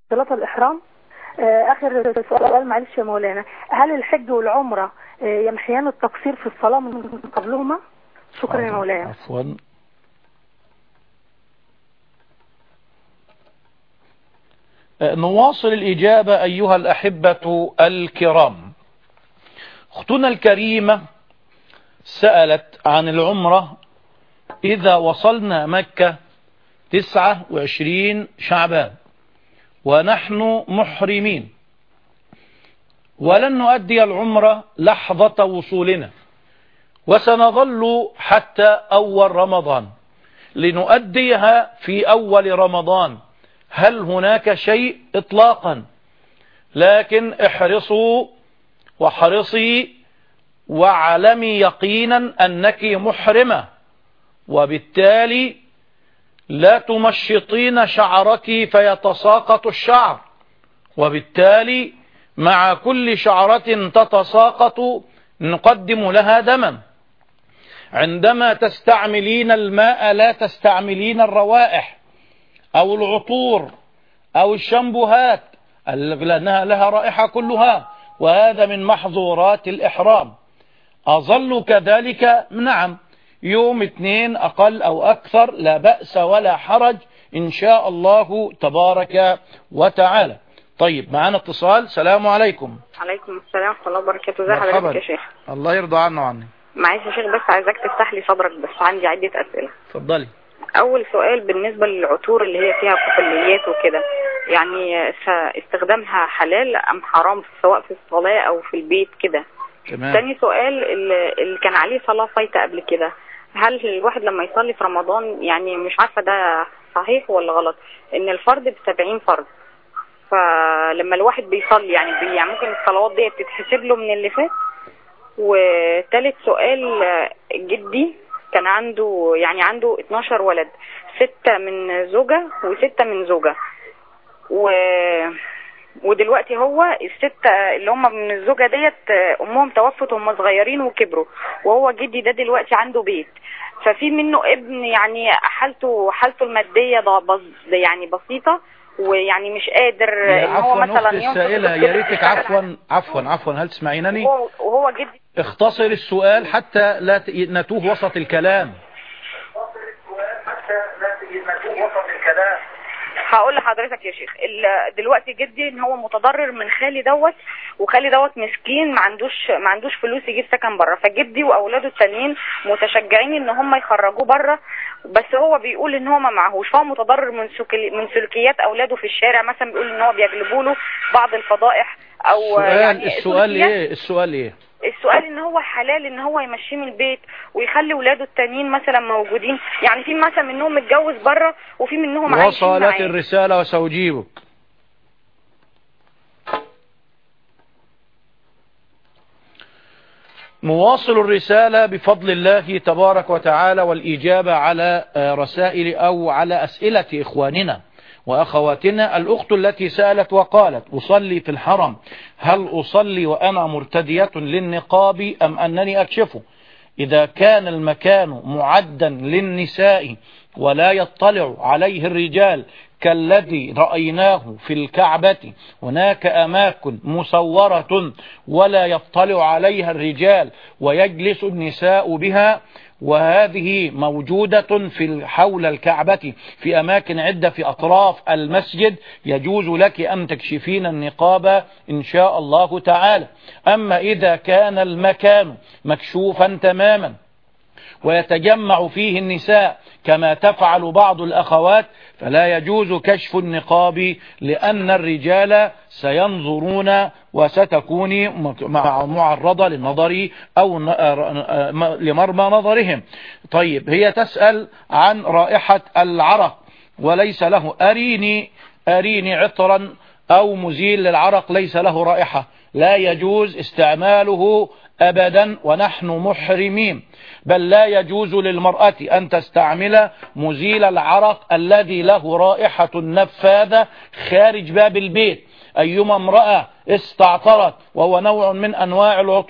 صلاة الإحرام. آخر سؤال معلش يا مولانا، هل الحج والعمرة يمحيان التقصير في الصلاة من قبلهما؟ شكرا يا مولانا. عفوا. نواصل الإجابة أيها الأحبة الكرام. أختنا الكريمة سألت عن العمرة إذا وصلنا مكة 29 شعبان ونحن محرمين ولن نؤدي العمرة لحظة وصولنا، وسنظل حتى أول رمضان لنؤديها في أول رمضان. هل هناك شيء؟ إطلاقا، لكن احرصوا وحرصي واعلمي يقينا أنك محرمة، وبالتالي لا تمشطين شعرك فيتساقط الشعر، وبالتالي مع كل شعرة تتساقط نقدم لها دما. عندما تستعملين الماء لا تستعملين الروائح أو العطور أو الشامبوهات لأنها لها رائحة كلها، وهذا من محظورات الإحرام. أظل كذلك؟ نعم، يوم 2 أقل أو أكثر لا بأس ولا حرج إن شاء الله تبارك وتعالى. طيب، معنا اتصال. سلام عليكم. عليكم السلام ورحمة الله وبركاته. ازي حضرتك يا شيخ؟ الله يرضى عنه وعني. معلش يا شيخ، بس عايزاك تفتح لي صدرك، بس عندي عدة أسئلة. اتفضلي. أول سؤال بالنسبة للعطور اللي هي فيها كحوليات وكده، يعني استخدامها حلال أم حرام سواء في الصلاة أو في البيت كده؟ تمام. ثاني سؤال، اللي كان عليه صلاة فايتة قبل كده، هل الواحد لما يصلي في رمضان، يعني مش عارفة ده صحيح ولا غلط، إن الفرد ب70 فرض، فلما الواحد بيصلي يعني ممكن الصلوات دي تتحسب له من اللي فات؟ وثالث سؤال، جدي كان عنده 12 ولد، 6 من زوجة و6 من زوجة، ودلوقتي هو ال6 اللي هم من الزوجة ديت امهم توفت وهم صغيرين وكبروا، وهو جدي ده دلوقتي عنده بيت، ففي منه ابن يعني حالته المادية يعني بسيطة، ويعني مش قادر ان هو مثلا السائلة يا ريتك عفوا هل تسمعينني؟ وهو جدي اختصر السؤال حتى لا نتوه وسط الكلام. هقول لحضرتك يا شيخ، دلوقتي جدي ان هو متضرر من خالي دوت، وخالي دوت مسكين ما عندوش فلوس يجيب سكن بره، فجدي واولاده التانيين متشجعين ان هم يخرجوه بره، بس هو بيقول ان هو ما معهوش، فهو متضرر من سلوكيات اولاده في الشارع، مثلا بيقول ان هو بيجلبوا له بعض الفضائح او السؤال ايه؟ السؤال ان هو حلال ان هو يمشيه من البيت ويخلي ولاده التانيين مثلا موجودين، يعني في مثلا منهم متجوز بره وفي منهم عايشين معاه. وصلت الرسالة وسأجيبك. نواصل الرسالة بفضل الله تبارك وتعالى والإجابة على رسائل أو على أسئلة إخواننا وأخواتنا. الأخت التي سألت وقالت: أصلي في الحرم، هل أصلي وأنا مرتدية للنقاب أم أنني أكشفه؟ إذا كان المكان معدا للنساء ولا يطلع عليه الرجال كالذي رأيناه في الكعبة، هناك أماكن مصورة ولا يطلع عليها الرجال ويجلس النساء بها، وهذه موجودة في حول الكعبة في أماكن عدة في أطراف المسجد، يجوز لك أن تكشفين النقاب إن شاء الله تعالى. أما إذا كان المكان مكشوفا تماما ويتجمع فيه النساء كما تفعل بعض الأخوات، فلا يجوز كشف النقاب، لأن الرجال سينظرون وستكون معرضة للنظر أو لمرمى نظرهم. طيب، هي تسأل عن رائحة العرق وليس له، أريني عطرا أو مزيل للعرق ليس له رائحة، لا يجوز استعماله أبدا ونحن محرمين، بل لا يجوز للمرأة أن تستعمل مزيل العرق الذي له رائحة نفاذة خارج باب البيت. أيما امرأة استعطرت وهو نوع من أنواع العطور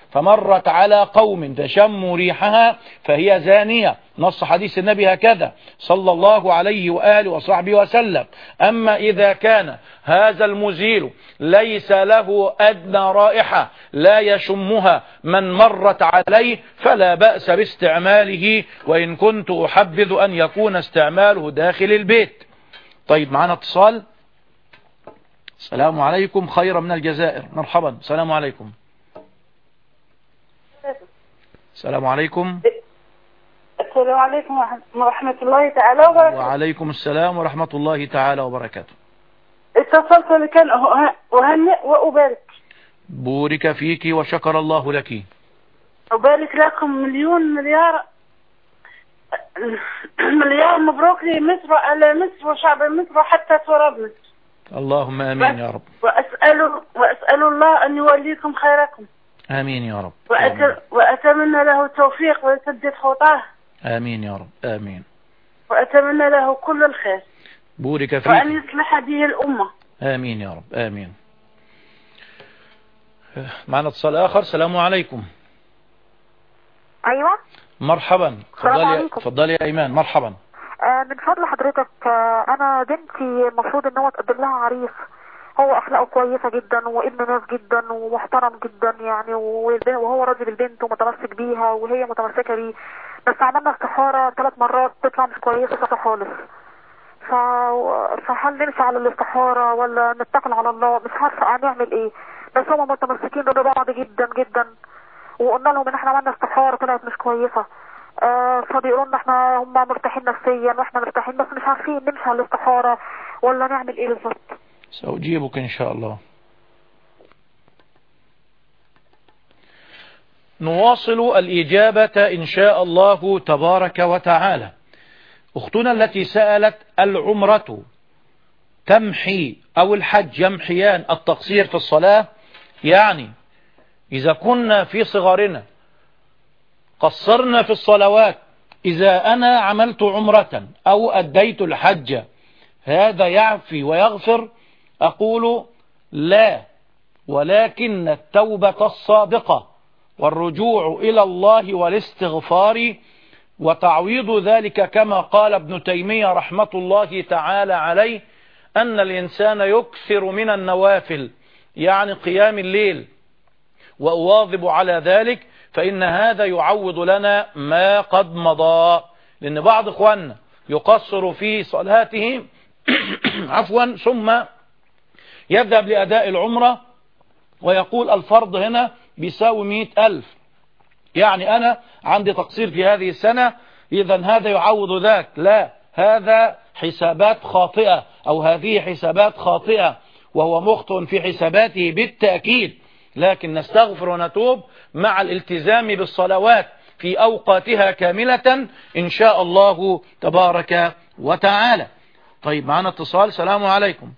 فمرت على قوم فشموا ريحها فهي زانية، نص حديث النبي هكذا صلى الله عليه وآله وصحبه وسلم. أما إذا كان هذا المزيل ليس له أدنى رائحة لا يشمها من مرت عليه فلا بأس باستعماله، وإن كنت أحبذ أن يكون استعماله داخل البيت. طيب معنا اتصال. السلام عليكم، خير من الجزائر، مرحبا. السلام عليكم. السلام عليكم. السلام عليكم ورحمة الله تعالى وبركاته. وعليكم السلام ورحمة الله تعالى وبركاته. اتصلت لكن أهنئ وأبارك. بورك فيك وشكر الله لك. أبارك لكم مليار مبروك لمصر على مصر وشعب مصر وحتى تراب مصر. اللهم آمين يا رب. وأسأل الله أن يوليكم خيركم. آمين يا رب. وأتمنى له التوفيق ويسدد خطاه. آمين يا رب. آمين. وأتمنى له كل الخير. بورك فيك. وأن يصلح به الأمة. آمين يا رب. آمين. معنا اتصال آخر. السلام عليكم. أيوة مرحبا. تفضلي يا أيمان. مرحبا. من فضل حضرتك، أنا بنتي المفروض إن هو تقدم لها عريس، هو أخلاقه كويسة جدا وابن ناس جدا ومحترم جدا يعني، وهو راجل البنت ومتمسك بيها وهي متمسكة بيه، بس عملنا استخارة 3 مرات تطلع مش كويسة خالص. فهل نمشي على الاستخارة ولا نتكل على الله؟ مش عارفة هنعمل ايه، بس هم متمسكين ببعض جدا جدا، وقلنا لهم ان احنا عملنا استخارة طلعت مش كويسة. فبيقولوا لنا احنا هم مرتاحين نفسيا واحنا مرتاحين، بس مش عارفين نمشي على الاستخارة ولا نعمل ايه بالظبط. سأجيبك ان شاء الله. نواصل الإجابة إن شاء الله تبارك وتعالى. أختنا التي سألت العمرة تمحي أو الحج يمحيان التقصير في الصلاة، يعني إذا كنا في صغرنا قصرنا في الصلوات، إذا أنا عملت عمرة أو أديت الحج هذا يعفي ويغفر؟ أقول لا، ولكن التوبة الصادقة والرجوع إلى الله والاستغفار وتعويض ذلك كما قال ابن تيمية رحمة الله تعالى عليه أن الإنسان يكثر من النوافل، يعني قيام الليل، وأواظب على ذلك، فإن هذا يعوض لنا ما قد مضى. لأن بعض إخواننا يقصر في صلاته عفوا ثم يذهب لأداء العمرة ويقول الفرض هنا بيساوي 100,000، يعني أنا عندي تقصير في هذه السنة إذا هذا يعوض ذاك. لا، هذا حسابات خاطئة أو هذه حسابات خاطئة، وهو مخطئ في حساباته بالتأكيد، لكن نستغفر ونتوب مع الالتزام بالصلوات في أوقاتها كاملة إن شاء الله تبارك وتعالى. طيب معنا اتصال. السلام عليكم.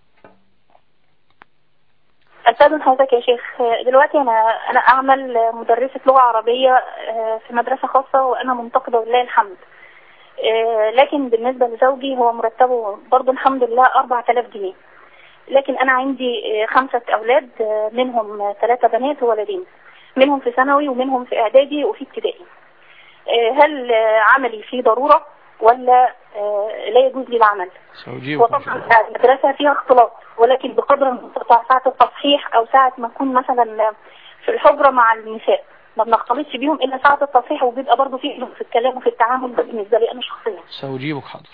أستاذن حضرتك يا شيخ، دلوقتي أنا أعمل مدرسة لغة عربية في مدرسة خاصة وأنا منتقدة ولله الحمد، لكن بالنسبة لزوجي هو مرتبه برضو الحمد لله 4000 جنيه، لكن أنا عندي 5 أولاد، منهم 3 بنات وولدين، منهم في ثانوي ومنهم في إعدادي وفي ابتدائي. هل عملي فيه ضرورة ولا لا يجوز لي العمل؟ وطبعا المدرسة فيها اختلاط، ولكن بقدر المستطاع ساعة التصحيح أو ساعة ما أكون مثلا في الحجرة مع النساء ما بنختلطش بيهم إلا ساعة التصحيح، وبيبقى برضه فيه في الكلام وفي التعامل. ده بالنسبة لي أنا شخصيا. سأجيبك حاضر.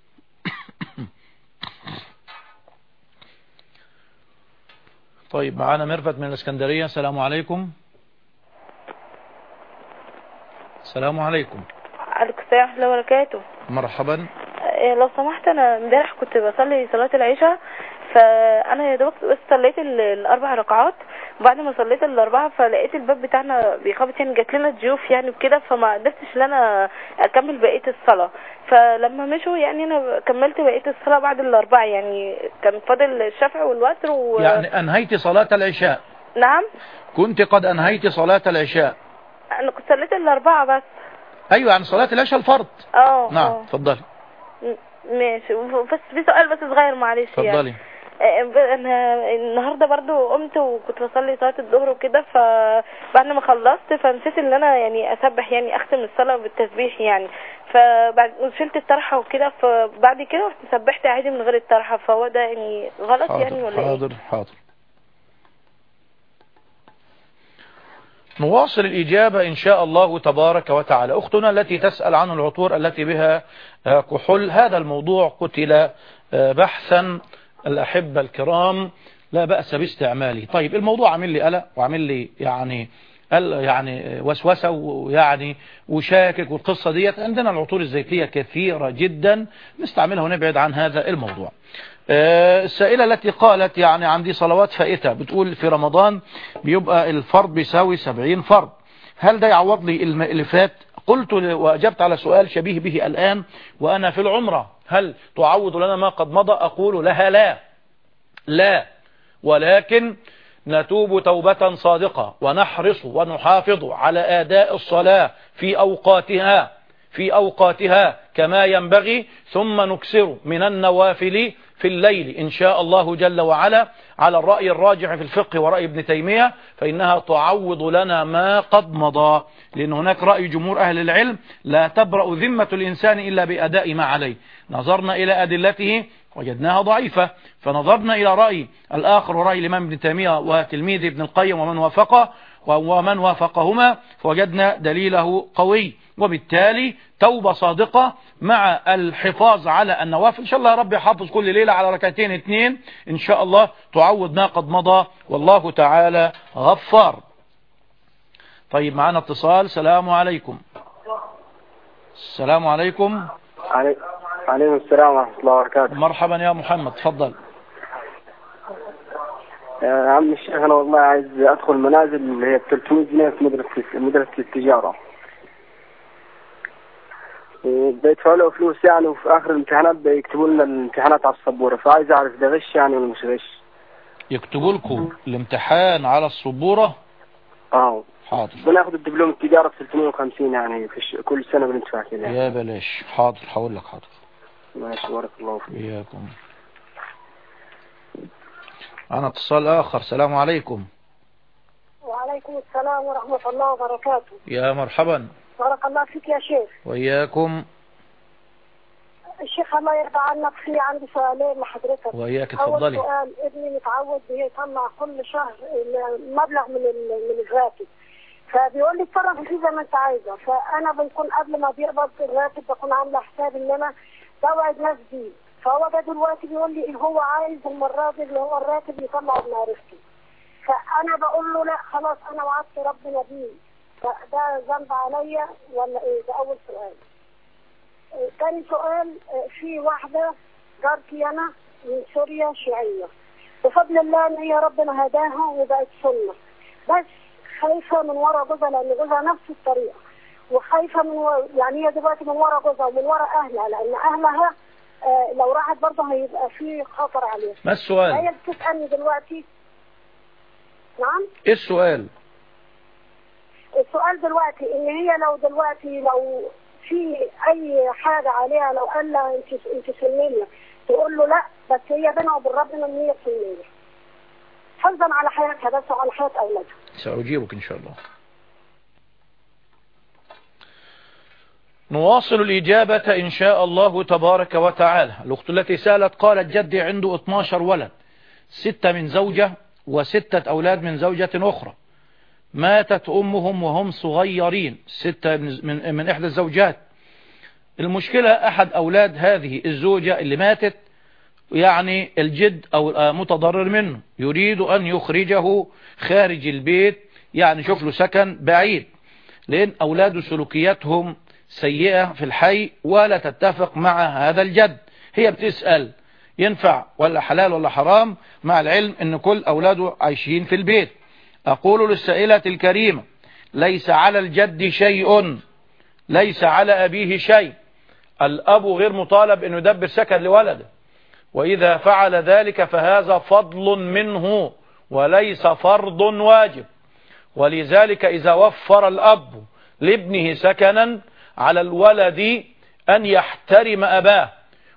طيب معانا ميرفت من الإسكندرية. السلام عليكم. السلام عليكم. عليكم السلام ورحمة الله وبركاته. مرحبا. لو سمحت، أنا امبارح كنت بصلي صلاة العشاء، فأنا يا دوبك بس صليت 4 ركعات، وبعد ما صليت 4 فلقيت الباب بتاعنا بيخبط، يعني جات لنا ضيوف يعني وكده، فما قدرتش ان انا اكمل بقية الصلاة. فلما مشوا يعني انا كملت بقية الصلاة بعد 4، يعني كان فاضل الشفع والوتر يعني انهيت صلاة العشاء؟ نعم، كنت قد انهيت صلاة العشاء؟ انا كنت صليت 4 بس. ايوه، يعني صلاة العشاء الفرض. نعم. اتفضلي. ماشي، بس في سؤال بس صغير معلش. اتفضلي. انا النهارده برضو قمت وكنت بصلي صلاه الظهر وكده، فبعد ما خلصت فنسيت ان انا يعني اسبح، يعني اختم الصلاه بالتسبيح يعني، فبعد شلت الطرحه وكده، فبعد كده سبحت عادي من غير الطرحه، فهو ده يعني غلط يعني ولا ايه؟ حاضر. نواصل الإجابة إن شاء الله تبارك وتعالى. أختنا التي تسأل عن العطور التي بها كحول، هذا الموضوع قتل بحثا الأحبة الكرام، لا بأس باستعماله. طيب الموضوع عمل لي قلق وعمل لي يعني وسوسة ويعني وشاكك، والقصة ديت عندنا العطور الزيتية كثيرة جدا نستعملها ونبعد عن هذا الموضوع. السائلة التي قالت يعني عندي صلوات فائتة، بتقول في رمضان بيبقى الفرض بيساوي 70 فرض، هل ده يعوض لي اللي فات؟ قلت وأجبت على سؤال شبيه به الآن وأنا في العمرة، هل تعوض لنا ما قد مضى؟ أقول لها لا، ولكن نتوب توبة صادقة ونحرص ونحافظ على أداء الصلاة في أوقاتها كما ينبغي، ثم نكسر من النوافل في الليل إن شاء الله جل وعلا، على الرأي الراجح في الفقه ورأي ابن تيمية، فإنها تعوض لنا ما قد مضى، لأن هناك رأي جمهور أهل العلم لا تبرأ ذمة الإنسان إلا بأداء ما عليه. نظرنا إلى أدلته وجدناها ضعيفة، فنظرنا إلى رأي الآخر ورأي الإمام ابن تيمية وتلميذ ابن القيم ومن وافقهما، فوجدنا دليله قوي، وبالتالي توبة صادقة مع الحفاظ على النوافل. إن شاء الله يا رب يحافظ كل ليلة على ركعتين 2 إن شاء الله تعوض ما قد مضى، والله تعالى غفار. طيب معنا اتصال. السلام عليكم. السلام عليكم. عليكم السلام ورحمة الله وبركاته. مرحبا يا محمد، تفضل. يا عم الشيخ أنا والله عايز أدخل منازل اللي هي 300 جنيه في مدرسة التجارة، وبيدفعوا له فلوس يعني، وفي آخر الامتحانات بيكتبوا لنا الامتحانات على السبورة، فعايز أعرف ده غش يعني ولا مش غش؟ يكتبوا لكم الامتحان على السبورة؟ حاضر. بناخد الدبلوم التجارة ب 350 يعني في كل سنة بندفع كده. يا بلاش. حاضر هقول لك. حاضر ماشي، بارك الله فيك. إياكم. أنا اتصال آخر. السلام عليكم. وعليكم السلام ورحمة الله وبركاته. يا مرحبا. بارك الله فيك يا شيخ. وإياكم. الشيخ الله يرضى عنك، في عندي سؤالين لحضرتك. وإياك تفضلي. أول سؤال، ابني متعود يطلع كل شهر مبلغ من الراتب، فبيقول لي اتصرف فيه زي ما انت عايزه، فانا بنكون قبل ما بيقبض الراتب بكون عامله حساب ان انا بوعد ناس بيه، فهو ده دلوقتي بيقول لي هو عايز المره دي اللي هو الراتب يطلع بمعرفتي، فانا بقول له لا خلاص انا وعدت ربنا بيه، فده ذنب عليا ولا ايه؟ ده اول سؤال. ثاني سؤال، في واحده جارتي انا من سوريا شيعيه، بفضل الله ان هي ربنا هداها وبقت سنه، بس خايفة من ورا جوزها لأن جوزها نفس الطريقة، وخايفة يعني هي دلوقتي من ورا جوزها ومن ورا أهلها، لأن أهلها لو راحت برضه هيبقى في خطر عليها. ما السؤال؟ هي بتسألني دلوقتي. نعم؟ إيه السؤال؟ السؤال دلوقتي إن هي لو في أي حاجة عليها، لو قال لها أنت سنية تقول له لا، بس هي بينها وبين ربنا إن هي سنية، حفظا على حياتها بس وعلى حياة أولادها. سأجيبك إن شاء الله. نواصل الإجابة إن شاء الله تبارك وتعالى. الأخت التي سألت قالت جدي عنده 12 ولد، 6 من زوجة و6 أولاد من زوجة أخرى، ماتت أمهم وهم صغيرين، 6 من إحدى الزوجات. المشكلة أحد أولاد هذه الزوجة اللي ماتت يعني الجد أو متضرر منه، يريد أن يخرجه خارج البيت، يعني شوف له سكن بعيد، لأن أولاده سلوكياتهم سيئة في الحي ولا تتفق مع هذا الجد. هي بتسأل ينفع ولا حلال ولا حرام، مع العلم أن كل أولاده عايشين في البيت. أقول للسائلة الكريمة ليس على الجد شيء، ليس على أبيه شيء، الأب غير مطالب أن يدبر سكن لولده، وإذا فعل ذلك فهذا فضل منه وليس فرض واجب. ولذلك إذا وفر الأب لابنه سكنا على الولد أن يحترم أباه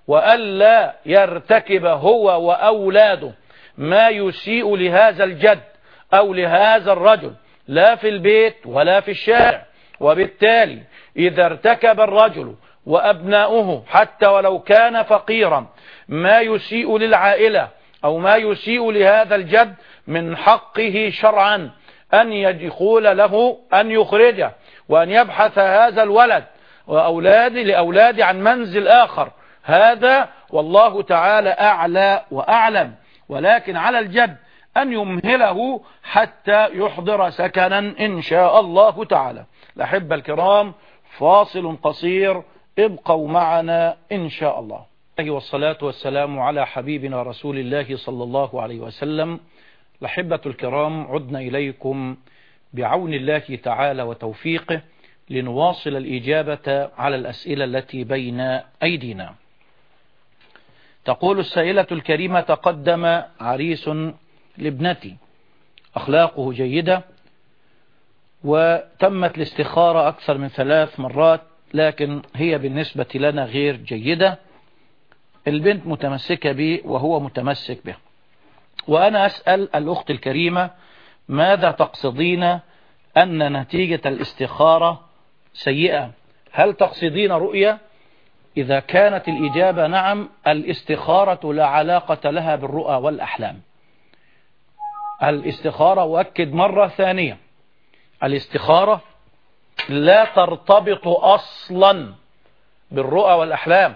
وألا يرتكب هو وأولاده ما يسيء لهذا الجد أو لهذا الرجل لا في البيت ولا في الشارع. وبالتالي إذا ارتكب الرجل وأبناؤه حتى ولو كان فقيرا ما يسيء للعائلة أو ما يسيء لهذا الجد، من حقه شرعا أن يقول له أن يخرجه وأن يبحث هذا الولد لأولاد عن منزل آخر. هذا والله تعالى أعلى وأعلم. ولكن على الجد أن يمهله حتى يحضر سكنا إن شاء الله تعالى. الأحبة الكرام، فاصل قصير، ابقوا معنا إن شاء الله. والصلاة والسلام على حبيبنا رسول الله صلى الله عليه وسلم. الأحبة الكرام، عدنا إليكم بعون الله تعالى وتوفيقه لنواصل الإجابة على الأسئلة التي بين أيدينا. تقول السائلة الكريمة: تقدم عريس لابنتي أخلاقه جيدة وتمت الاستخارة أكثر من 3 مرات، لكن هي بالنسبة لنا غير جيدة. البنت متمسكة به وهو متمسك به، وأنا أسأل الأخت الكريمة: ماذا تقصدين أن نتيجة الاستخارة سيئة؟ هل تقصدين رؤية؟ إذا كانت الإجابة نعم، الاستخارة لا علاقة لها بالرؤى والأحلام. الاستخارة، وأكد مرة ثانية، الاستخارة لا ترتبط أصلا بالرؤى والأحلام.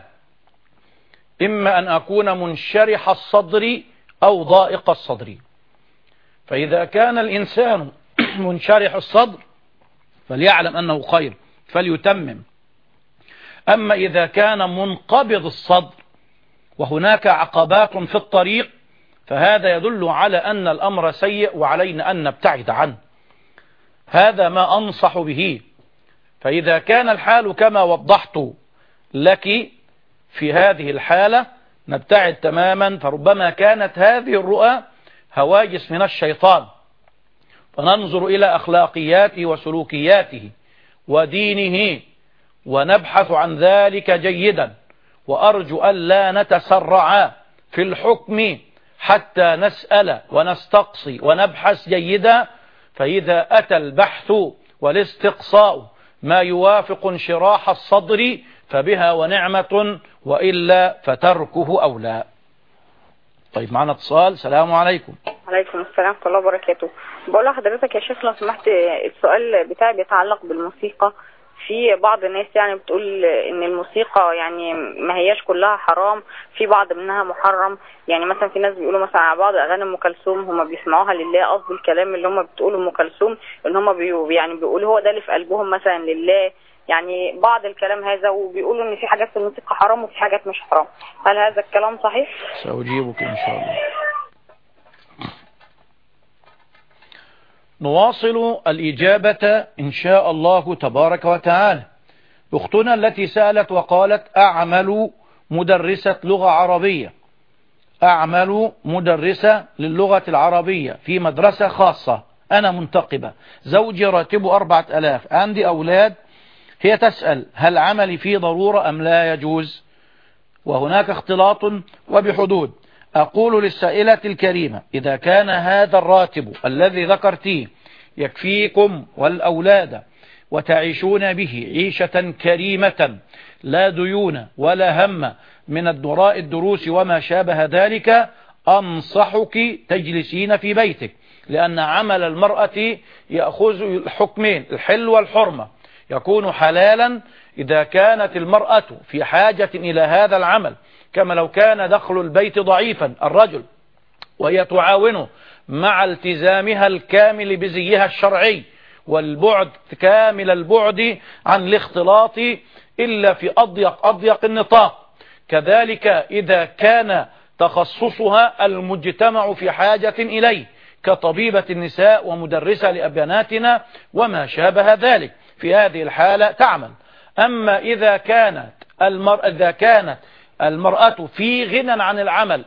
إما أن أكون منشرح الصدر أو ضائق الصدر، فإذا كان الإنسان منشرح الصدر فليعلم أنه خير فليتمم. أما إذا كان منقبض الصدر وهناك عقبات في الطريق فهذا يدل على أن الأمر سيء وعلينا أن نبتعد عنه. هذا ما أنصح به. فإذا كان الحال كما وضحت لك في هذه الحالة نبتعد تماما، فربما كانت هذه الرؤى هواجس من الشيطان، فننظر إلى أخلاقياته وسلوكياته ودينه ونبحث عن ذلك جيدا. وأرجو أن لا نتسرع في الحكم حتى نسأل ونستقصي ونبحث جيدا. فإذا أتى البحث والاستقصاء ما يوافق انشراح الصدر فبها ونعمة، وإلا فتركه أولى. طيب، معنا اتصال. السلام عليكم. عليكم السلام ورحمة الله وبركاته. بقول لحضرتك يا شيخ لو سمحت، السؤال بتاعي بيتعلق بالموسيقى. في بعض الناس يعني بتقول ان الموسيقى يعني ما هياش كلها حرام، في بعض منها محرم. يعني مثلا في ناس بيقولوا مثلا على بعض اغاني ام كلثوم هم بيسمعوها لله، قصد الكلام اللي هم بتقولوا ام كلثوم ان هم يعني بيقولوا هو ده اللي في قلبهم مثلا لله، يعني بعض الكلام هذا، وبيقولوا ان في حاجات في الموسيقى حرام وفي حاجات مش حرام. هل هذا الكلام صحيح؟ سأجيبك إن شاء الله. نواصل الإجابة إن شاء الله تبارك وتعالى. أختنا التي سألت وقالت: أعمل مدرسة لغة عربية، أعمل مدرسة للغة العربية في مدرسة خاصة، أنا منتقبة، زوجي راتبه 4000، عندي أولاد. هي تسأل: هل عملي فيه ضرورة أم لا يجوز؟ وهناك اختلاط وبحدود. أقول للسائلة الكريمة: إذا كان هذا الراتب الذي ذكرتيه يكفيكم والأولاد وتعيشون به عيشة كريمة لا ديون ولا هم من الدراء الدروس وما شابه ذلك، أنصحك تجلسين في بيتك، لأن عمل المرأة يأخذ الحكمين، الحل والحرمة. يكون حلالا إذا كانت المرأة في حاجة إلى هذا العمل، كما لو كان دخل البيت ضعيفا الرجل وهي تعاونه مع التزامها الكامل بزيها الشرعي والبعد كامل البعد عن الاختلاط إلا في أضيق النطاق. كذلك إذا كان تخصصها المجتمع في حاجة إليه كطبيبة النساء ومدرسة لأبناتنا وما شابه ذلك، في هذه الحالة تعمل. أما إذا كانت المرأة في غنى عن العمل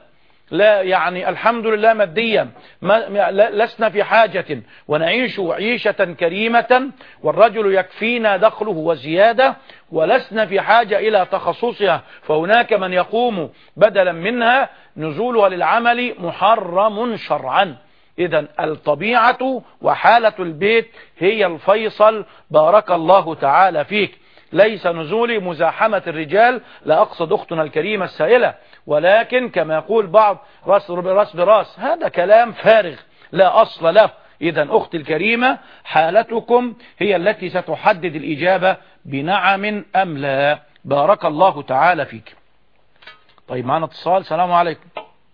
لا يعني الحمد لله ماديا لسنا في حاجة ونعيش عيشة كريمة، والرجل يكفينا دخله وزيادة، ولسنا في حاجة إلى تخصصها، فهناك من يقوم بدلا منها، نزولها للعمل محرم شرعا. إذن الطبيعة وحالة البيت هي الفيصل. بارك الله تعالى فيك. ليس نزولي مزاحمة الرجال، لا أقصد أختنا الكريمة السائلة، ولكن كما يقول بعض راس براس، هذا كلام فارغ لا أصل له. إذن أختي الكريمة حالتكم هي التي ستحدد الإجابة بنعم أم لا. بارك الله تعالى فيك. طيب معنا اتصال. سلام عليكم.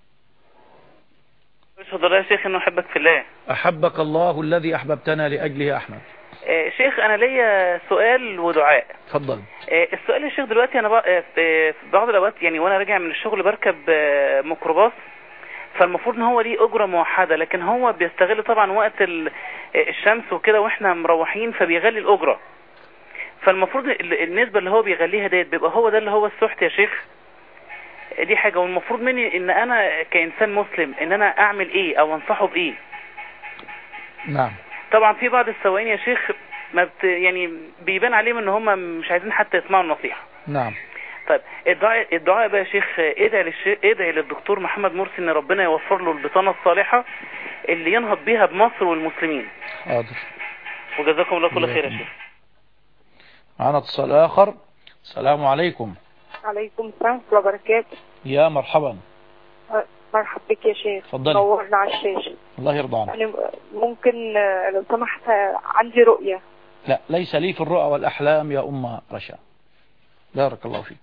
أشهد الله يا شيخ أنه أحبك في الله. أحبك الله الذي أحببتنا لأجله أحمد. شيخ أنا ليا سؤال ودعاء. تفضل. السؤال يا شيخ، دلوقتي أنا في بعض الأوقات يعني وأنا راجع من الشغل بركب ميكروباص، فالمفروض ان هو ليه أجرة موحدة، لكن هو بيستغل طبعا وقت الشمس وكده واحنا مروحين فبيغلي الأجرة. فالمفروض النسبة اللي هو بيغليها ديت بيبقى هو ده اللي هو السحت يا شيخ. دي حاجة. والمفروض مني ان انا كإنسان مسلم ان انا اعمل ايه او انصحه بايه؟ نعم. طبعا في بعض السواقين يا شيخ يعني بيبان عليهم ان هم مش عايزين حتى يسمعوا النصيحة. نعم. طيب الدعاء بقى يا شيخ، ادعي للدكتور محمد مرسي ان ربنا يوفر له البطانة الصالحة اللي ينهض بيها بمصر والمسلمين. حاضر. وجزاكم الله كل خير يا شيخ. معنا اتصال آخر. السلام عليكم. عليكم السلام ورحمة الله وبركاته. يا مرحبا. مرحبا بك يا شيخ. تفضلي. نورنا على الشاشة. الله يرضى عنك. يعني ممكن لو سمحت عندي رؤية. لا ليس لي في الرؤى والأحلام يا أم رشا. بارك الله فيك.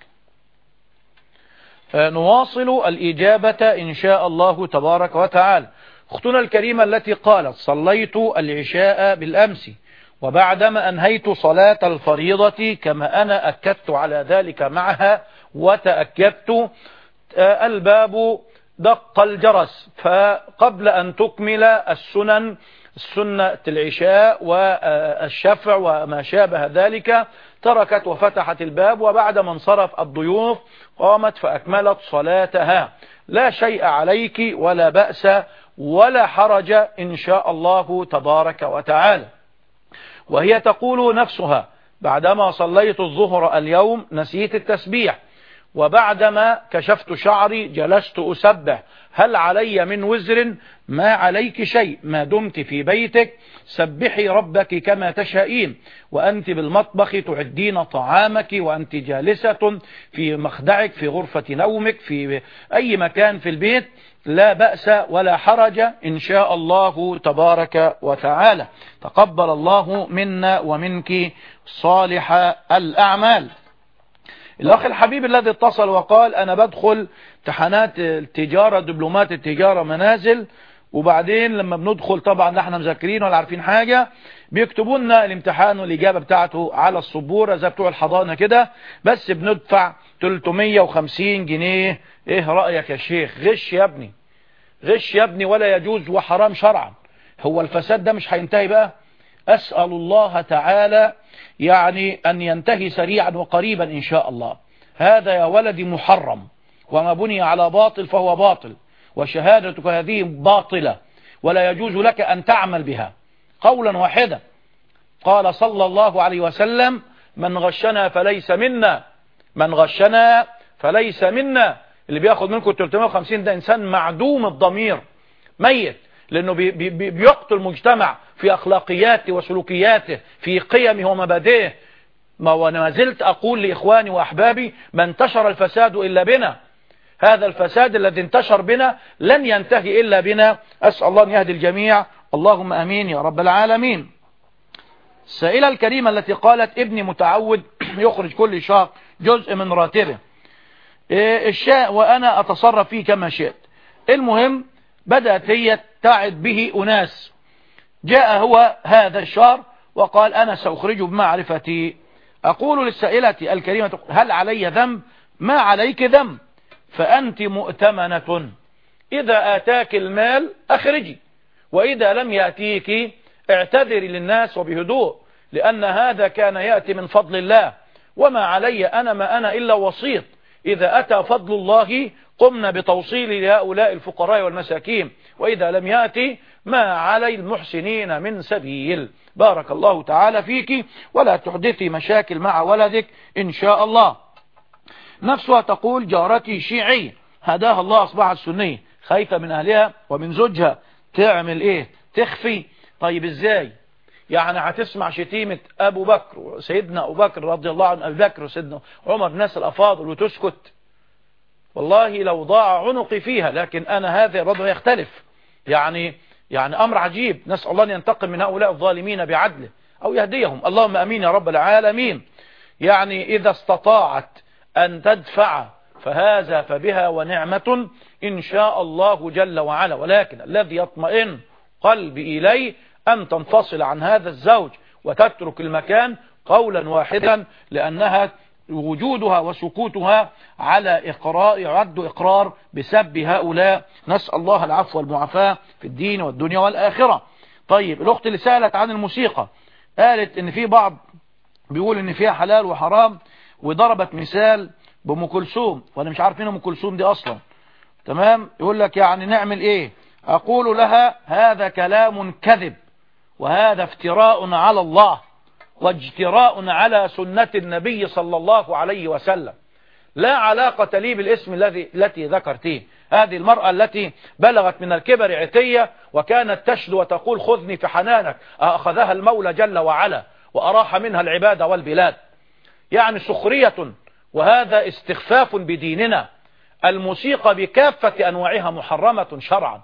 نواصل الإجابة إن شاء الله تبارك وتعالى. أختنا الكريمة التي قالت صليت العشاء بالأمس وبعدما أنهيت صلاة الفريضة كما أنا أكدت على ذلك معها وتأكدت، الباب دق الجرس، فقبل أن تكمل السنة العشاء والشفع وما شابه ذلك تركت وفتحت الباب، وبعد ما انصرف الضيوف قامت فأكملت صلاتها. لا شيء عليك ولا بأس ولا حرج إن شاء الله تبارك وتعالى. وهي تقول نفسها بعدما صليت الظهر اليوم نسيت التسبيح، وبعدما كشفت شعري جلست أسبح، هل علي من وزر؟ ما عليك شيء ما دمت في بيتك، سبحي ربك كما تشائين، وأنت بالمطبخ تعدين طعامك، وأنت جالسة في مخدعك في غرفة نومك في أي مكان في البيت، لا بأس ولا حرج إن شاء الله تبارك وتعالى. تقبل الله منا ومنك صالح الأعمال. الأخ الحبيب الذي اتصل وقال أنا بدخل امتحانات التجارة، دبلومات التجارة منازل، وبعدين لما بندخل طبعا نحن مذاكرين ولا عارفين حاجة بيكتبوا لنا الامتحان والإجابة بتاعته على السبورة زي بتوع الحضانة كده، بس بندفع 350 جنيه. ايه رأيك يا شيخ؟ غش يا ابني، غش يا ابني، ولا يجوز وحرام شرعا. هو الفساد ده مش هينتهي بقى؟ أسأل الله تعالى يعني أن ينتهي سريعا وقريبا إن شاء الله. هذا يا ولدي محرم، وما بني على باطل فهو باطل، وشهادتك هذه باطلة ولا يجوز لك أن تعمل بها. قولا واحدا قال صلى الله عليه وسلم من غشنا فليس منا، من غشنا فليس منا. اللي بياخد منكم 350 ده إنسان معدوم الضمير ميت، لأنه بيقتل المجتمع في أخلاقياته وسلوكياته في قيمه ومبادئه. ما زلت أقول لإخواني وأحبابي ما انتشر الفساد إلا بنا، هذا الفساد الذي انتشر بنا لن ينتهي إلا بنا. أسأل الله أن يهدي الجميع، اللهم أمين يا رب العالمين. السائلة الكريمة التي قالت ابني متعود يخرج كل شهر جزء من راتبه الشاء وأنا أتصرف فيه كما شئت. المهم بدأت هي تعد به أناس، جاء هو هذا الشهر وقال أنا سأخرجه بمعرفتي. أقول للسائلة الكريمة هل علي ذنب؟ ما عليك ذنب، فأنت مؤتمنة، إذا آتاك المال أخرجي، وإذا لم يأتيك اعتذري للناس وبهدوء، لأن هذا كان يأتي من فضل الله، وما علي أنا ما أنا إلا وسيط، إذا أتى فضل الله قمنا بتوصيل لهؤلاء الفقراء والمساكين، وإذا لم يأتي ما علي المحسنين من سبيل. بارك الله تعالى فيك، ولا تحدثي مشاكل مع ولدك إن شاء الله. نفسها تقول جارتي شيعية هداها الله أصبحت سنية، خايفة من أهلها ومن زوجها، تعمل إيه؟ تخفي؟ طيب إزاي؟ يعني هتسمع شتيمة أبو بكر وسيدنا أبو بكر رضي الله عن أبي بكر وسيدنا عمر الناس الأفاضل وتسكت؟ والله لو ضاع عنقي فيها، لكن أنا هذا برضه يختلف. يعني أمر عجيب، نسأل الله أن ينتقم من هؤلاء الظالمين بعدله أو يهديهم، اللهم أمين يا رب العالمين. يعني إذا استطاعت أن تدفع فهذا فبها ونعمة إن شاء الله جل وعلا، ولكن الذي يطمئن قلبي إليه أن تنفصل عن هذا الزوج وتترك المكان قولا واحدا، لأنها وجودها وسكوتها على يعد إقرار بسب هؤلاء. نسأل الله العفو والمعافاة في الدين والدنيا والآخرة. طيب الأخت اللي سألت عن الموسيقى قالت إن في بعض بيقول إن فيها حلال وحرام، وضربت مثال بأم كلثوم، وأنا مش عارف مين أم كلثوم دي أصلا. تمام؟ يقول لك يعني نعمل إيه؟ أقول لها هذا كلام كذب، وهذا افتراء على الله واجتراء على سنة النبي صلى الله عليه وسلم. لا علاقة لي بالاسم التي ذكرتيه. هذه المرأة التي بلغت من الكبر عتية وكانت تشدو وتقول خذني في حنانك، أخذها المولى جل وعلا وأراح منها العباد والبلاد. يعني سخرية، وهذا استخفاف بديننا. الموسيقى بكافة أنواعها محرمة شرعا.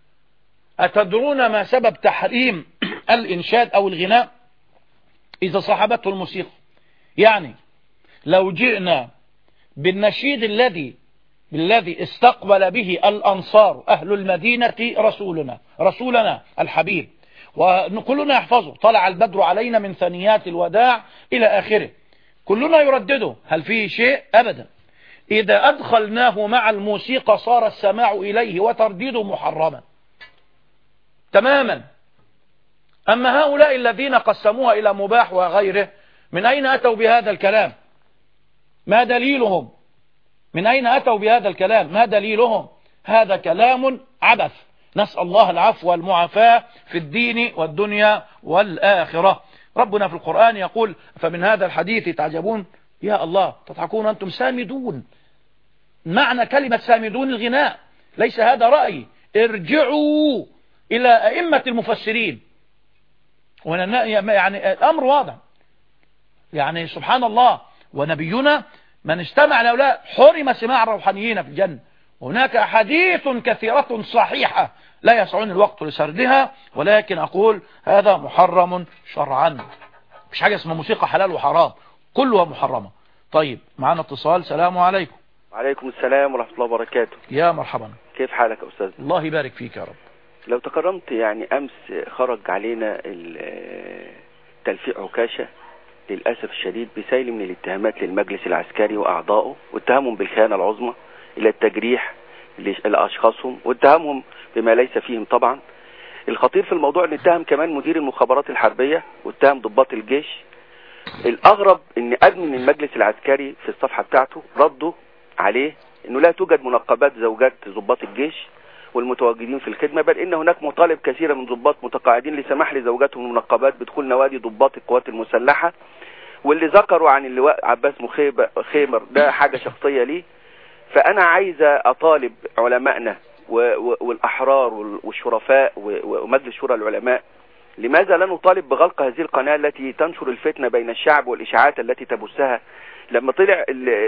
أتدرون ما سبب تحريم الإنشاد أو الغناء؟ إذا صاحبته الموسيقى. يعني لو جئنا بالنشيد الذي استقبل به الأنصار أهل المدينة رسولنا الحبيب، وكلنا يحفظه طلع البدر علينا من ثنيات الوداع إلى آخره، كلنا يردده، هل فيه شيء؟ أبدا. إذا أدخلناه مع الموسيقى صار السماع إليه وترديده محرما تماما. أما هؤلاء الذين قسموها إلى مباح وغيره، من أين أتوا بهذا الكلام؟ ما دليلهم؟ من أين أتوا بهذا الكلام؟ ما دليلهم؟ هذا كلام عبث. نسأل الله العفو والمعافاة في الدين والدنيا والآخرة. ربنا في القرآن يقول فمن هذا الحديث تعجبون يا الله تضحكون أنتم سامدون. معنى كلمة سامدون الغناء، ليس هذا رأيي. ارجعوا إلى أئمة المفسرين، يعني الأمر واضح. يعني سبحان الله، ونبينا من استمع لهؤلاء حرم سماع الروحانيين في الجنة. وهناك أحاديث كثيرة صحيحة لا يسعني الوقت لسردها، ولكن أقول هذا محرم شرعا. مش حاجة اسمها موسيقى حلال وحرام، كلها محرمة. طيب معنا اتصال. سلام عليكم. وعليكم السلام ورحمة الله وبركاته. يا مرحبا. كيف حالك يا أستاذ؟ الله يبارك فيك يا رب. لو تكرمت، يعني أمس خرج علينا تلفيق عكاشة للأسف الشديد بسيل من الاتهامات للمجلس العسكري وأعضائه، واتهامهم بالخيانة العظمى إلى التجريح لأشخاصهم، واتهامهم بما ليس فيهم. طبعا الخطير في الموضوع أن اتهم كمان مدير المخابرات الحربية واتهم ضباط الجيش. الأغرب أن أدمن المجلس العسكري في الصفحة بتاعته ردوا عليه أنه لا توجد منقبات زوجات ضباط الجيش والمتواجدين في الخدمة، بل إن هناك مطالب كثيرة من ضباط متقاعدين لسماح لزوجاتهم المنقبات بدخول نوادي ضباط القوات المسلحة. واللي ذكروا عن اللواء عباس خيمر ده حاجة شخصية لي. فأنا عايز أطالب علمائنا والأحرار والشرفاء ومجلس شورى العلماء، لماذا لا نطالب بغلق هذه القناة التي تنشر الفتنة بين الشعب والإشاعات التي تبثها؟ لما طلع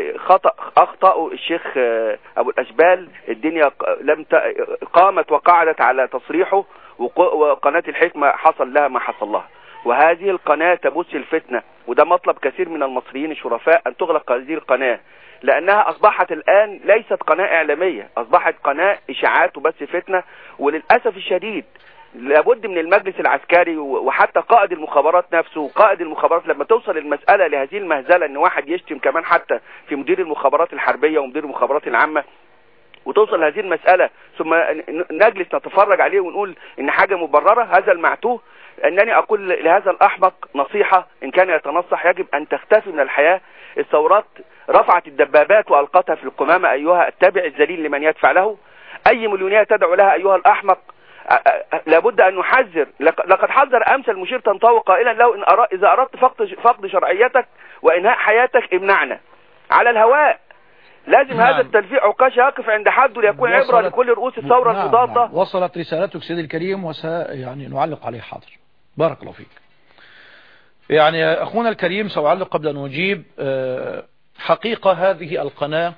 أخطأ الشيخ أبو الأشبال، الدنيا قامت وقعدت على تصريحه، وقناة الحكمة حصل لها ما حصل لها. وهذه القناة تبث الفتنة، وده مطلب كثير من المصريين الشرفاء أن تغلق هذه القناة، لأنها أصبحت الآن ليست قناة إعلامية، أصبحت قناة إشاعات وبث فتنة. وللأسف الشديد لابد من المجلس العسكري وحتى قائد المخابرات نفسه، وقائد المخابرات لما توصل المسألة لهذه المهزلة ان واحد يشتم كمان حتى في مدير المخابرات الحربية ومدير المخابرات العامة، وتوصل هذه المسألة ثم نجلس نتفرج عليه ونقول ان حاجة مبررة، هذا المعتوه. انني اقول لهذا الاحمق نصيحة، ان كان يتنصح يجب ان تختفي من الحياة، الثورات رفعت الدبابات وألقتها في القمامة أيها التابع الذليل لمن يدفع له، أي مليونية تدعو لها أيها الأحمق. لابد أن نحذر. لقد حذر أمس المشير طنطاوي قائلا له إذا أردت فقد شرعيتك وإنهاء حياتك امنعنا على الهواء. لازم هذا التلفيق عكاش يقف عند حده ليكون عبرة لكل رؤوس الثورة المضادة. وصلت رسالتك سيدي الكريم يعني نعلق عليه. حاضر، بارك الله فيك. يعني أخونا الكريم سأعلق قبل أن نجيب. حقيقة هذه القناة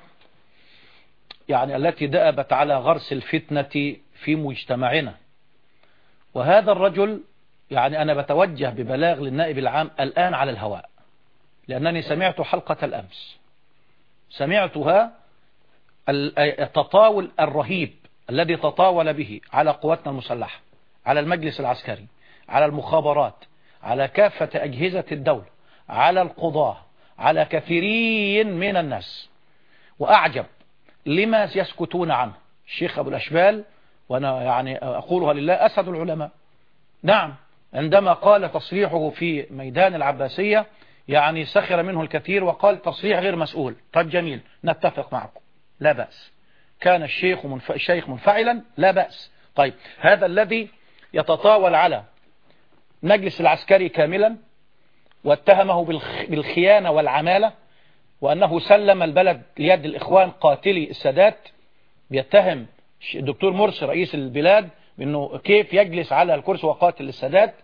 يعني التي دأبت على غرس الفتنة في مجتمعنا، وهذا الرجل يعني أنا بتوجه ببلاغ للنائب العام الآن على الهواء، لأنني سمعت حلقة الأمس، سمعتها التطاول الرهيب الذي تطاول به على قواتنا المسلحة، على المجلس العسكري، على المخابرات، على كافة أجهزة الدولة، على القضاة، على كثيرين من الناس. وأعجب لما يسكتون عنه. الشيخ أبو الأشبال، وأنا يعني أقولها لله، أسد العلماء. نعم، عندما قال تصريحه في ميدان العباسية يعني سخر منه الكثير وقال تصريح غير مسؤول. طيب جميل، نتفق معكم، لا بأس. كان الشيخ منفعلا، لا بأس. طيب هذا الذي يتطاول على مجلس العسكري كاملا واتهمه بالخيانة والعمالة، وأنه سلم البلد ليد الإخوان قاتلي السادات، بيتهم الدكتور مرسي رئيس البلاد بأنه كيف يجلس على الكرسي وقاتل السادات.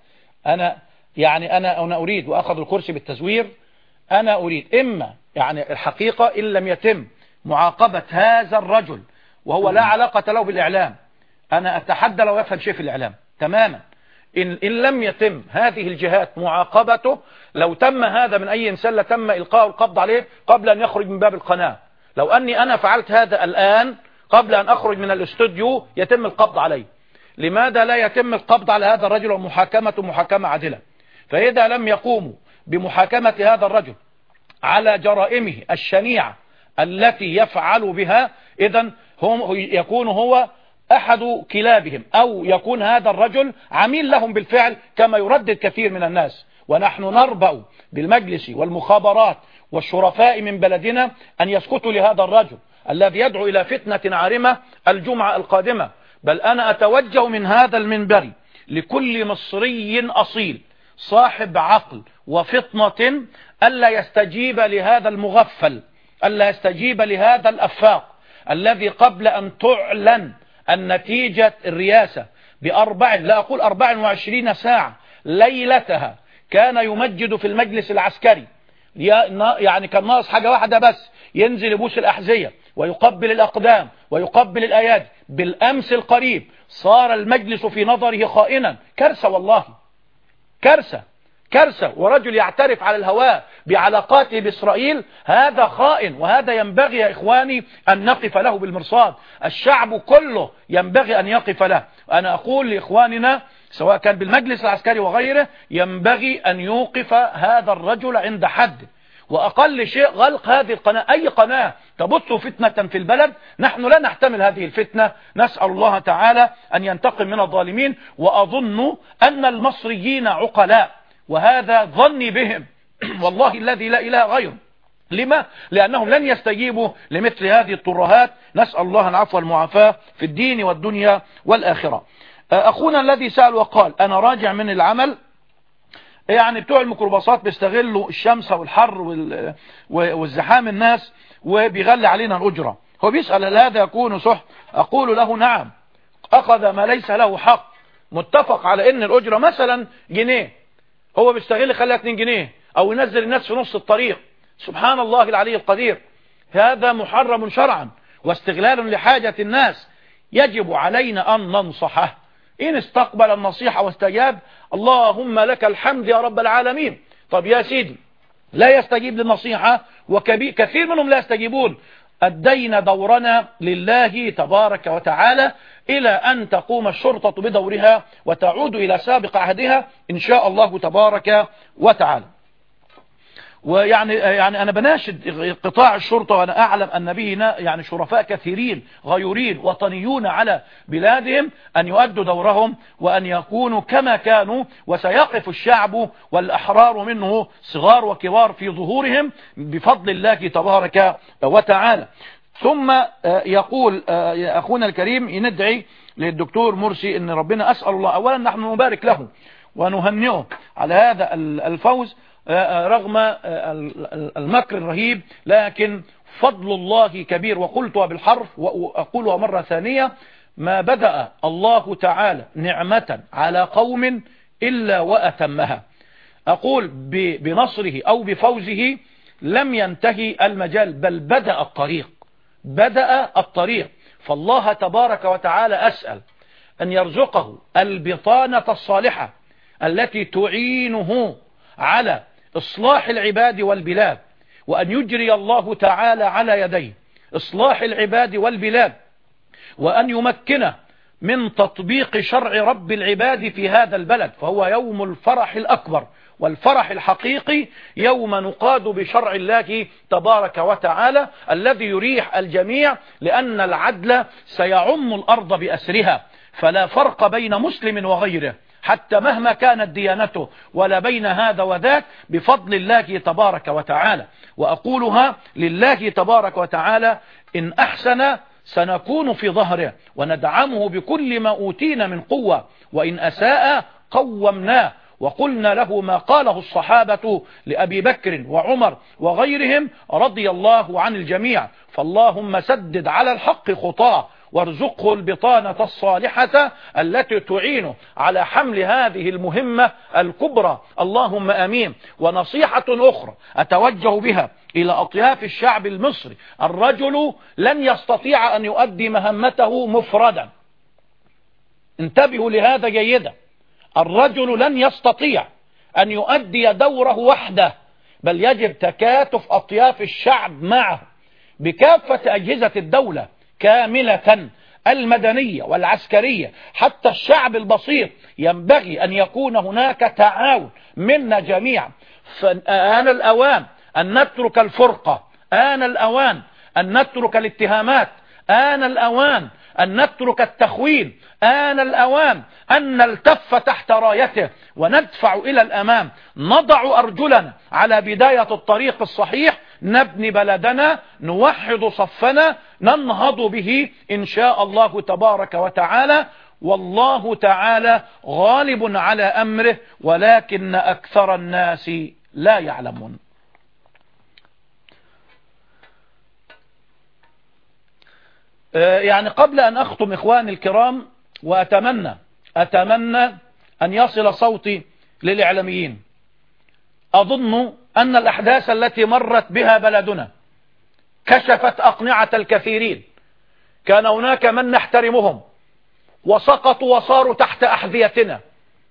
أنا أريد، وأخذ الكرسي بالتزوير، أنا أريد إما يعني الحقيقة إن لم يتم معاقبة هذا الرجل، وهو لا علاقة له بالإعلام، أنا أتحدى لو يفهم شيء في الإعلام تماما، إن لم يتم هذه الجهات معاقبته، لو تم هذا من أي إنسان لتم إلقاء القبض عليه قبل أن يخرج من باب القناة. لو أني أنا فعلت هذا الآن قبل أن أخرج من الاستوديو يتم القبض عليه. لماذا لا يتم القبض على هذا الرجل ومحاكمته محاكمة عادلة؟ فإذا لم يقوموا بمحاكمة هذا الرجل على جرائمه الشنيعة التي يفعل بها، إذن يكون هو أحد كلابهم، أو يكون هذا الرجل عميل لهم بالفعل كما يردد كثير من الناس. ونحن نربأ بالمجلس والمخابرات والشرفاء من بلدنا أن يسكتوا لهذا الرجل الذي يدعو إلى فتنة عارمة الجمعة القادمة. بل أنا أتوجه من هذا المنبر لكل مصري أصيل صاحب عقل وفطنة ألا يستجيب لهذا المغفل، ألا يستجيب لهذا الأفاق الذي قبل أن تعلن النتيجة الرئاسة لا أقول 24 ساعة ليلتها كان يمجد في المجلس العسكري. يعني كان ناقص حاجة واحدة بس، ينزل يبوس الأحذية ويقبل الأقدام ويقبل الأيادي. بالأمس القريب صار المجلس في نظره خائنا. كارثة والله، كارثة. ورجل يعترف على الهواء بعلاقاته بإسرائيل، هذا خائن، وهذا ينبغي يا إخواني أن نقف له بالمرصاد. الشعب كله ينبغي أن يقف له. أنا أقول لإخواننا سواء كان بالمجلس العسكري وغيره، ينبغي أن يوقف هذا الرجل عند حد، وأقل شيء غلق هذه القناة. أي قناة تبث فتنة في البلد، نحن لا نحتمل هذه الفتنة. نسأل الله تعالى أن ينتقم من الظالمين. وأظن أن المصريين عقلاء، وهذا ظني بهم والله الذي لا إله غيره. لما؟ لأنهم لن يستجيبوا لمثل هذه الترهات. نسأل الله العفو والمعافاة في الدين والدنيا والآخرة. أخونا الذي سأل وقال أنا راجع من العمل، يعني بتوع الميكروباصات بيستغلوا الشمس والحر والزحام الناس وبيغلي علينا الأجرة. هو بيسأل هل هذا يكون صح؟ أقول له نعم، أخذ ما ليس له حق. متفق على ان الأجرة مثلا جنيه، هو بيستغل خليها 2 جنيه أو ينزل الناس في نص الطريق. سبحان الله العلي القدير، هذا محرم شرعا واستغلال لحاجة الناس. يجب علينا أن ننصحه. إن استقبل النصيحة واستجاب اللهم لك الحمد يا رب العالمين. طب يا سيدي لا يستجيب للنصيحة، وكثير منهم لا يستجيبون، أدينا دورنا لله تبارك وتعالى إلى أن تقوم الشرطة بدورها وتعود إلى سابق عهدها إن شاء الله تبارك وتعالى. ويعني أنا بناشد قطاع الشرطة، وأنا أعلم أن به يعني شرفاء كثيرين غيورين وطنيون على بلادهم، أن يؤدوا دورهم وأن يكونوا كما كانوا، وسيقف الشعب والأحرار منه صغار وكبار في ظهورهم بفضل الله تبارك وتعالى. ثم يقول أخونا الكريم ندعي للدكتور مرسي أن ربنا، أسأل الله أولا نحن نبارك له ونهنئه على هذا الفوز رغم المكر الرهيب، لكن فضل الله كبير. وقلتها بالحرف وأقولها مرة ثانية: ما بدأ الله تعالى نعمة على قوم إلا وأتمها. أقول بنصره أو بفوزه لم ينتهي المجال، بل بدأ الطريق. فالله تبارك وتعالى أسأل أن يرزقه البطانة الصالحة التي تعينه على إصلاح العباد والبلاد، وأن يجري الله تعالى على يديه إصلاح العباد والبلاد، وأن يمكنه من تطبيق شرع رب العباد في هذا البلد. فهو يوم الفرح الأكبر والفرح الحقيقي، يوم نقاد بشرع الله تبارك وتعالى الذي يريح الجميع، لأن العدل سيعم الأرض بأسرها، فلا فرق بين مسلم وغيره حتى مهما كانت ديانته، ولا بين هذا وذاك، بفضل الله تبارك وتعالى. وأقولها لله تبارك وتعالى: إن أحسن سنكون في ظهره وندعمه بكل ما أوتينا من قوة، وإن أساء قومناه وقلنا له ما قاله الصحابة لأبي بكر وعمر وغيرهم رضي الله عن الجميع. فاللهم سدد على الحق خطاه، وارزقه البطانة الصالحة التي تعينه على حمل هذه المهمة الكبرى، اللهم آمين. ونصيحة أخرى أتوجه بها إلى أطياف الشعب المصري: الرجل لن يستطيع أن يؤدي مهمته مفردا. انتبهوا لهذا جيدا، الرجل لن يستطيع أن يؤدي دوره وحده، بل يجب تكاتف أطياف الشعب معه بكافة أجهزة الدولة كاملة، المدنية والعسكرية، حتى الشعب البسيط. ينبغي أن يكون هناك تعاون منا جميعا. فآن الأوان أن نترك الفرقة، آن الأوان أن نترك الاتهامات، آن الأوان أن نترك التخوين، آن الأوان أن نلتف تحت رايته وندفع إلى الأمام، نضع أرجلنا على بداية الطريق الصحيح، نبني بلدنا، نوحد صفنا، ننهض به إن شاء الله تبارك وتعالى. والله تعالى غالب على أمره، ولكن أكثر الناس لا يعلمون. يعني قبل أن أختم إخواني الكرام، وأتمنى أن يصل صوتي للإعلاميين، أظن أن الأحداث التي مرت بها بلدنا كشفت أقنعة الكثيرين. كان هناك من نحترمهم وسقطوا وصاروا تحت أحذيتنا.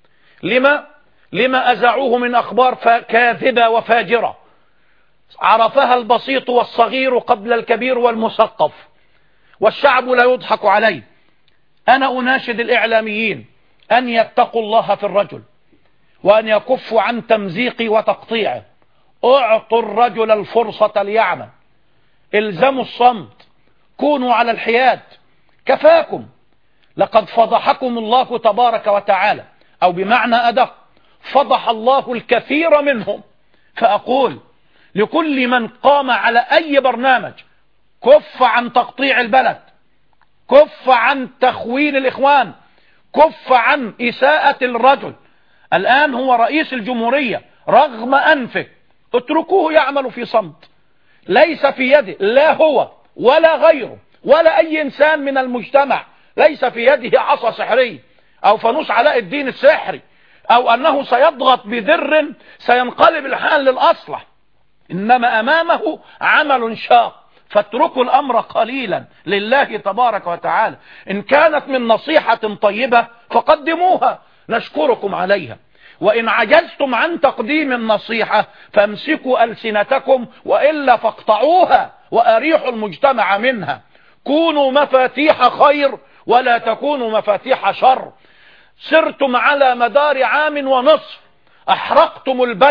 لما أزعوه من أخبار كاذبة وفاجرة عرفها البسيط والصغير قبل الكبير والمثقف، والشعب لا يضحك عليه. أنا أناشد الإعلاميين أن يتقوا الله في الرجل، وأن يكفوا عن تمزيقه وتقطيعه. اعطوا الرجل الفرصة ليعمل، الزموا الصمت، كونوا على الحياد، كفاكم. لقد فضحكم الله تبارك وتعالى، أو بمعنى أدق فضح الله الكثير منهم. فأقول لكل من قام على أي برنامج: كف عن تقطيع البلد، كف عن تخوين الإخوان، كف عن إساءة الرجل. الآن هو رئيس الجمهورية رغم أنفه، اتركوه يعمل في صمت. ليس في يده، لا هو ولا غيره ولا أي إنسان من المجتمع، ليس في يده عصا سحرية أو فانوس علاء الدين السحري، أو أنه سيضغط بذر سينقلب الحال للأصلح. إنما أمامه عمل شاق، فاتركوا الأمر قليلا لله تبارك وتعالى. إن كانت من نصيحة طيبة فقدموها، نشكركم عليها. وإن عجزتم عن تقديم النصيحة فامسكوا ألسنتكم، وإلا فاقطعوها وأريحوا المجتمع منها. كونوا مفاتيح خير ولا تكونوا مفاتيح شر. سرتم على مدار عام ونصف، أحرقتم البلد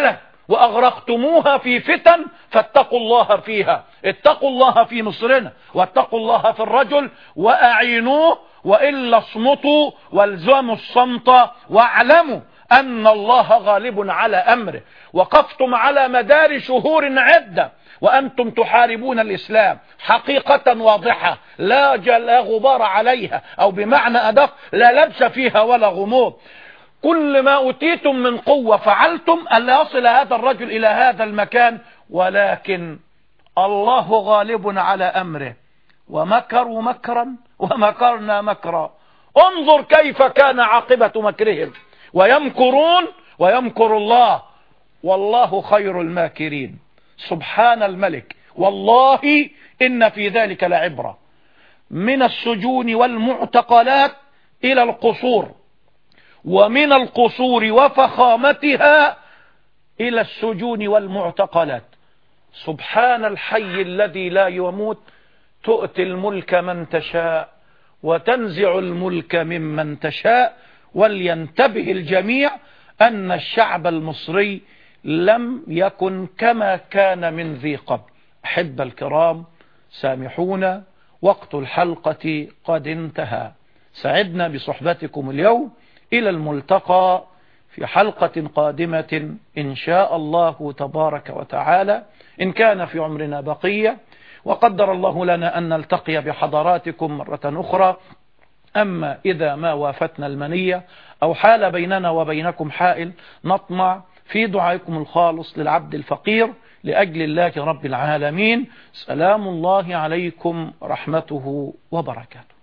وأغرقتموها في فتن فاتقوا الله فيها. اتقوا الله في مصرنا، واتقوا الله في الرجل، وأعينوه، وإلا اصمتوا والزموا الصمت، واعلموا أن الله غالب على أمره. وقفتم على مدار شهور عدة وأنتم تحاربون الإسلام حقيقة واضحة لا غبار عليها، أو بمعنى أدق لا لبس فيها ولا غموض. كل ما أوتيتم من قوة فعلتم ألا يصل هذا الرجل إلى هذا المكان، ولكن الله غالب على أمره. ومكروا مكرا ومكرنا مكرا، انظر كيف كان عاقبة مكرهم. ويمكرون ويمكر الله والله خير الماكرين. سبحان الملك. والله إن في ذلك لعبرة. من السجون والمعتقلات إلى القصور، ومن القصور وفخامتها إلى السجون والمعتقلات. سبحان الحي الذي لا يموت. تؤتي الملك من تشاء وتنزع الملك ممن تشاء. ولينتبه الجميع أن الشعب المصري لم يكن كما كان من ذي قبل. أحب الكرام، سامحونا، وقت الحلقة قد انتهى. سعدنا بصحبتكم اليوم. إلى الملتقى في حلقة قادمة إن شاء الله تبارك وتعالى، إن كان في عمرنا بقية، وقدر الله لنا أن نلتقي بحضراتكم مرة أخرى. أما إذا ما وافتنا المنية أو حال بيننا وبينكم حائل، نطمع في دعائكم الخالص للعبد الفقير لأجل الله رب العالمين. سلام الله عليكم رحمته وبركاته.